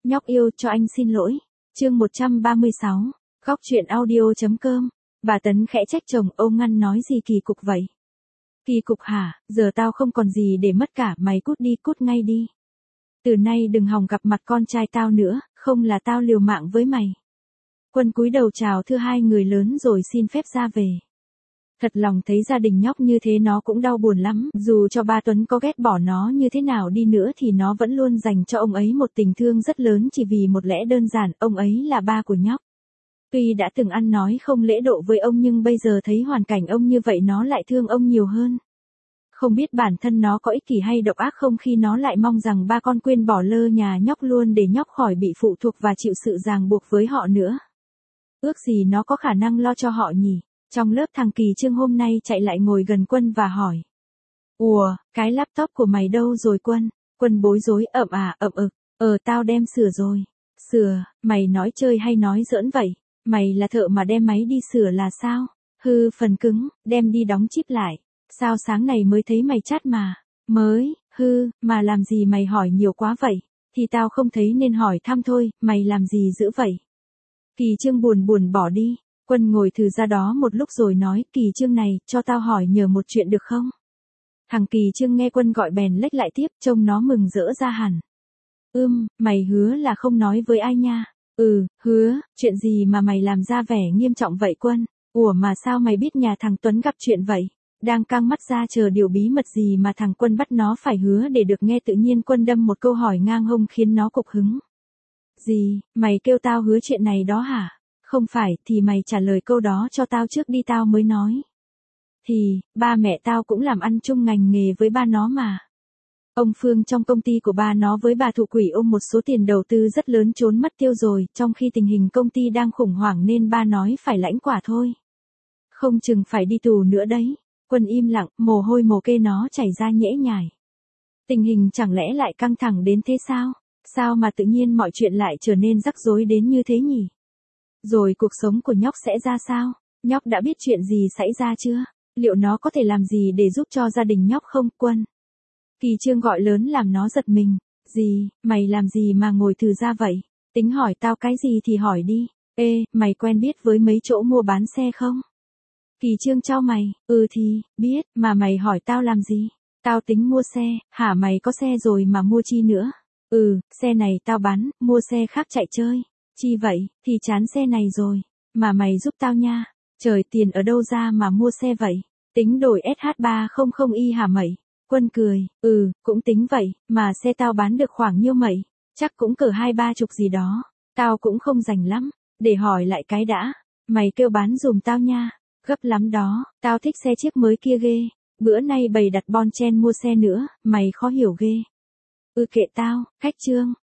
Nhóc yêu cho anh xin lỗi. Chương 136. Góc truyện audio.com. Bà Tấn khẽ trách chồng, ông ngăn nói gì kỳ cục vậy? Kỳ cục hả, giờ tao không còn gì để mất cả, mày cút đi, cút ngay đi. Từ nay đừng hòng gặp mặt con trai tao nữa, không là tao liều mạng với mày. Quân cúi đầu chào thưa hai người lớn rồi xin phép ra về. Thật lòng thấy gia đình nhóc như thế nó cũng đau buồn lắm, dù cho ba Tuấn có ghét bỏ nó như thế nào đi nữa thì nó vẫn luôn dành cho ông ấy một tình thương rất lớn chỉ vì một lẽ đơn giản, ông ấy là ba của nhóc. Tuy đã từng ăn nói không lễ độ với ông nhưng bây giờ thấy hoàn cảnh ông như vậy nó lại thương ông nhiều hơn. Không biết bản thân nó có ích kỷ hay độc ác không khi nó lại mong rằng ba con quên bỏ lơ nhà nhóc luôn để nhóc khỏi bị phụ thuộc và chịu sự ràng buộc với họ nữa. Ước gì nó có khả năng lo cho họ nhỉ. Trong lớp thằng Kỳ Trương hôm nay chạy lại ngồi gần Quân và hỏi. Ủa, cái laptop của mày đâu rồi Quân? Quân bối rối ậm ực. Tao đem sửa rồi. Sửa, mày nói chơi hay nói giỡn vậy? Mày là thợ mà đem máy đi sửa là sao? Hư phần cứng, đem đi đóng chip lại. Sao sáng này mới thấy mày chat mà? Mới, mà làm gì mày hỏi nhiều quá vậy? Thì tao không thấy nên hỏi thăm thôi, mày làm gì dữ vậy? Kỳ Trương buồn bỏ đi. Quân ngồi thừ ra đó một lúc rồi nói, Kỳ Trương này, cho tao hỏi nhờ một chuyện được không? Thằng Kỳ Trương nghe Quân gọi bèn lếch lại tiếp, trông nó mừng rỡ ra hẳn. Mày hứa là không nói với ai nha. Hứa, chuyện gì mà mày làm ra vẻ nghiêm trọng vậy Quân? Ủa mà sao mày biết nhà thằng Tuấn gặp chuyện vậy? Đang căng mắt ra chờ điều bí mật gì mà thằng Quân bắt nó phải hứa để được nghe, tự nhiên Quân đâm một câu hỏi ngang hông khiến nó cục hứng. Gì, mày kêu tao hứa chuyện này đó hả? Không phải, thì mày trả lời câu đó cho tao trước đi tao mới nói. Thì, ba mẹ tao cũng làm ăn chung ngành nghề với ba nó mà. Ông Phương trong công ty của ba nó với bà thủ quỷ ôm một số tiền đầu tư rất lớn trốn mất tiêu rồi, trong khi tình hình công ty đang khủng hoảng nên ba nói phải lãnh quả thôi. Không chừng phải đi tù nữa đấy. Quân im lặng, mồ hôi mồ kê nó chảy ra nhễ nhại. Tình hình chẳng lẽ lại căng thẳng đến thế sao? Sao mà tự nhiên mọi chuyện lại trở nên rắc rối đến như thế nhỉ? Rồi cuộc sống của nhóc sẽ ra sao? Nhóc đã biết chuyện gì xảy ra chưa? Liệu nó có thể làm gì để giúp cho gia đình nhóc không, Quân? Kỳ Trương gọi lớn làm nó giật mình. Gì, mày làm gì mà ngồi thừ ra vậy? Tính hỏi tao cái gì thì hỏi đi. Mày quen biết với mấy chỗ mua bán xe không? Kỳ Trương chau mày, thì, biết, mà mày hỏi tao làm gì? Tao tính mua xe, hả mày có xe rồi mà mua chi nữa? Xe này tao bán, mua xe khác chạy chơi. Chi vậy, thì chán xe này rồi. Mà mày giúp tao nha. Trời, tiền ở đâu ra mà mua xe vậy? Tính đổi SH300i hả mày? Quân cười, cũng tính vậy, mà xe tao bán được khoảng nhiêu mày? Chắc cũng cỡ 20-30 gì đó. Tao cũng không rành lắm. Để hỏi lại cái đã. Mày kêu bán dùm tao nha. Gấp lắm đó, tao thích xe chiếc mới kia ghê. Bữa nay bày đặt bon chen mua xe nữa, mày khó hiểu ghê. Kệ tao, khách Trương.